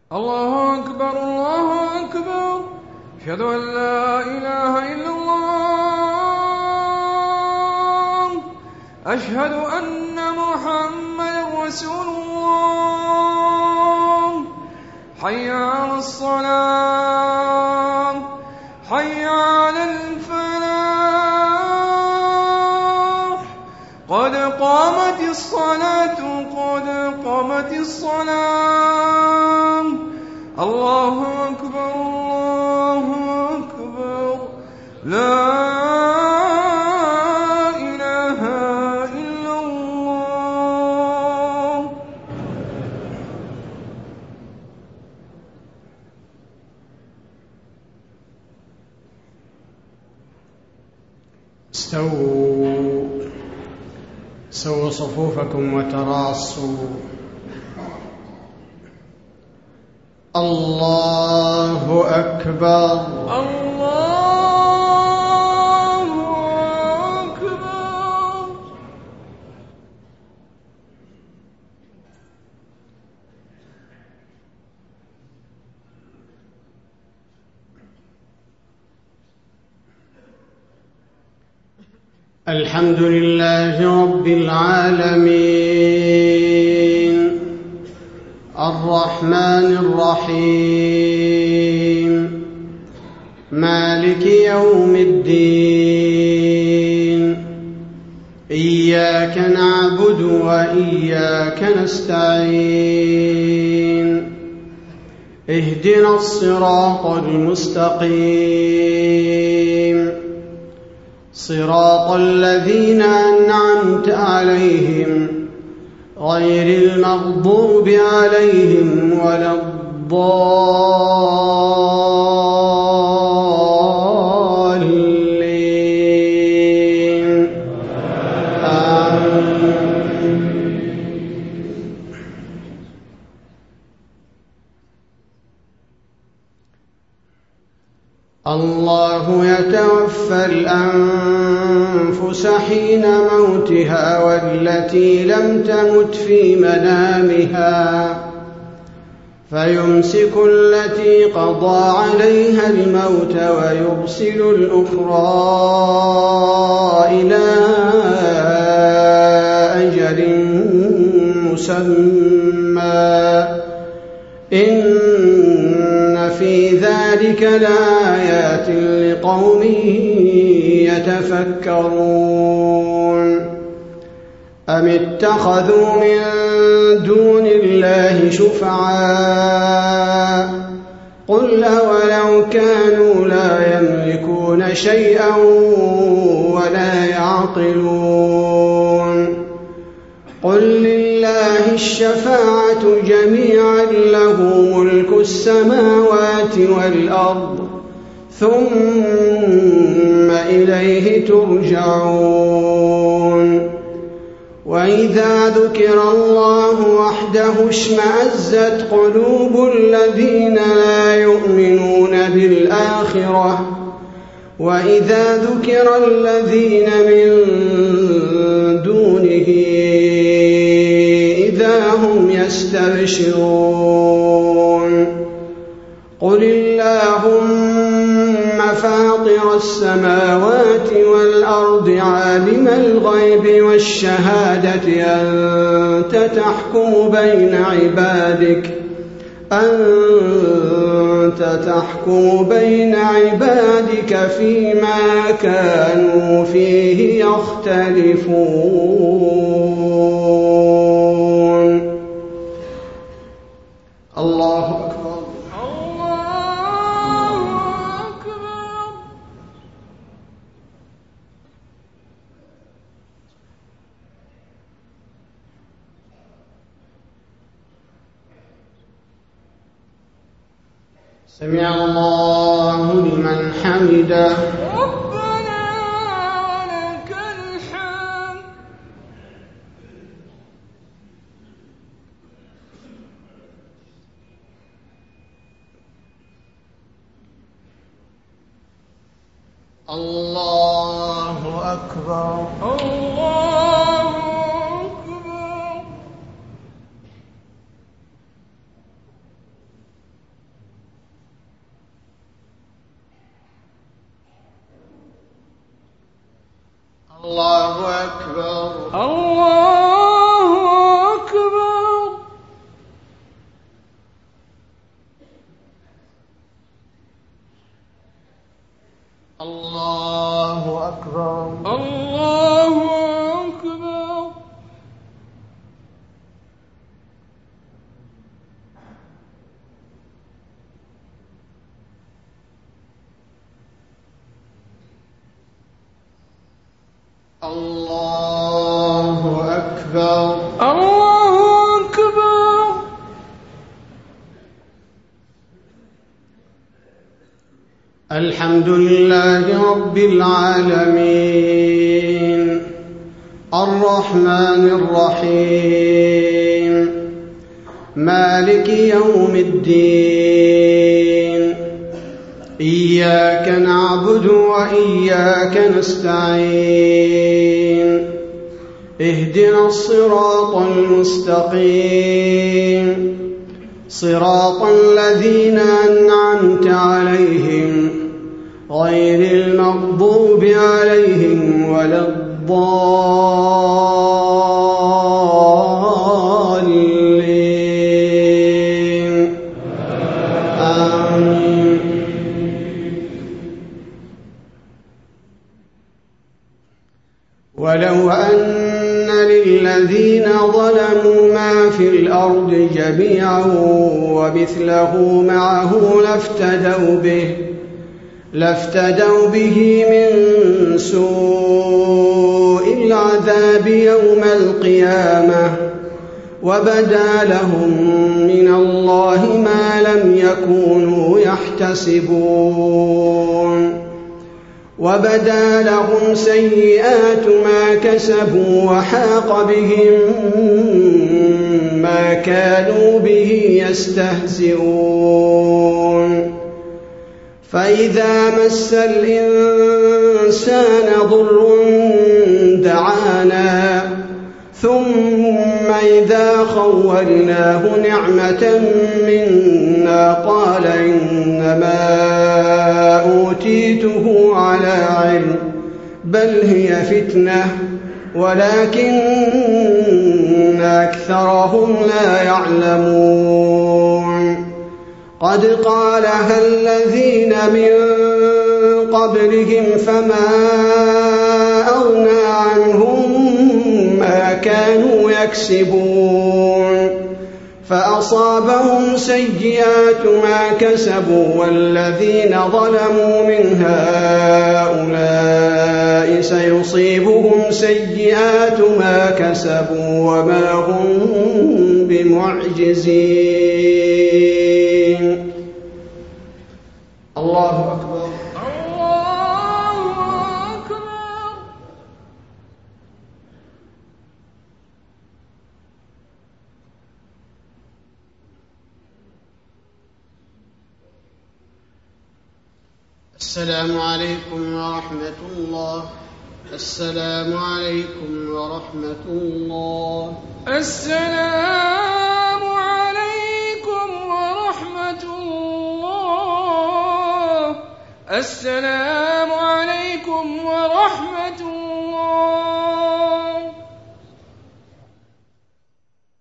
الله أكبر الله أكبر. أشهد أن لا إله إلا الله. أشهد أن محمدا رسول الله. حي على الصلاة، حي على الفلاح، قد قامت الصلاة، قد قامت الصلاة. الله أكبر الله أكبر. لا إله إلا الله. سووا صفوفكم وتراصوا. الله أكبر الله أكبر. الحمد لله رب العالمين، الرحمن الرحيم، مالك يوم الدين. إياك نعبد وإياك نستعين. اهدنا الصراط المستقيم، صراط الذين أنعمت عليهم غير المغضوب عليهم ولا الضالين. آمين. الله يتوفى الأنفس حين موتها والتي لم تمت في منامها، فيمسك التي قضى عليها الموت ويرسل الأخرى إلى أجل مسمى. إن في ذلك لآيات لقوم يتفكرون. أم اتخذوا من دون الله شفعاء، قل أولو كانوا لا يملكون شيئا ولا يعقلون. قل لله الشفاعة جميعا له ملك السماوات والأرض ثم إليه ترجعون. وإذا ذكر الله وحده اشمأزت قلوب الذين لا يؤمنون بالآخرة، وإذا ذكر الذين من دونه إذا هم يستبشرون. قل اللهم فاطر السماوات والأرض عالم الغيب والشهادة أنت تحكم بين عبادك فيما كانوا فيه يختلفون. الله أكبر الله أكبر. سمع الله لمن حمده. ربنا ولك الحمد. الله أكبر الله أكبر. الله أكبر. الله أكبر. الله أكبر. الله أكبر. الله أكبر. الله أكبر. الحمد لله رب العالمين الرحمن الرحيم مالك يوم الدين إياك نعبد وإياك نستعين اهدنا الصراط المستقيم صراط الذين أنعمت عليهم غير المغضوب عليهم ولا الضالين آمين. ولو أن للذين ظلموا ما في الأرض جميعا ومثله معه لافتدوا به من سوء العذاب يوم القيامة وبدا لهم من الله ما لم يكونوا يحتسبون وبدا لهم سيئات ما كسبوا وحاق بهم ما كانوا به يستهزئون فإذا مس الإنسان ضر دعانا ثم إذا خولناه نعمة منا قال إنما أوتيته على علم بل هي فتنة ولكن أكثرهم لا يعلمون قد قالها الذين من قبلهم فما أغنى عنهم ما كانوا يكسبون فأصابهم سيئات ما كسبوا والذين ظلموا من هؤلاء سيصيبهم سيئات ما كسبوا وما هم بمعجزين. الله أكبر. السلام عليكم ورحمة الله. السلام عليكم ورحمة الله. السلام عليكم ورحمة الله. السلام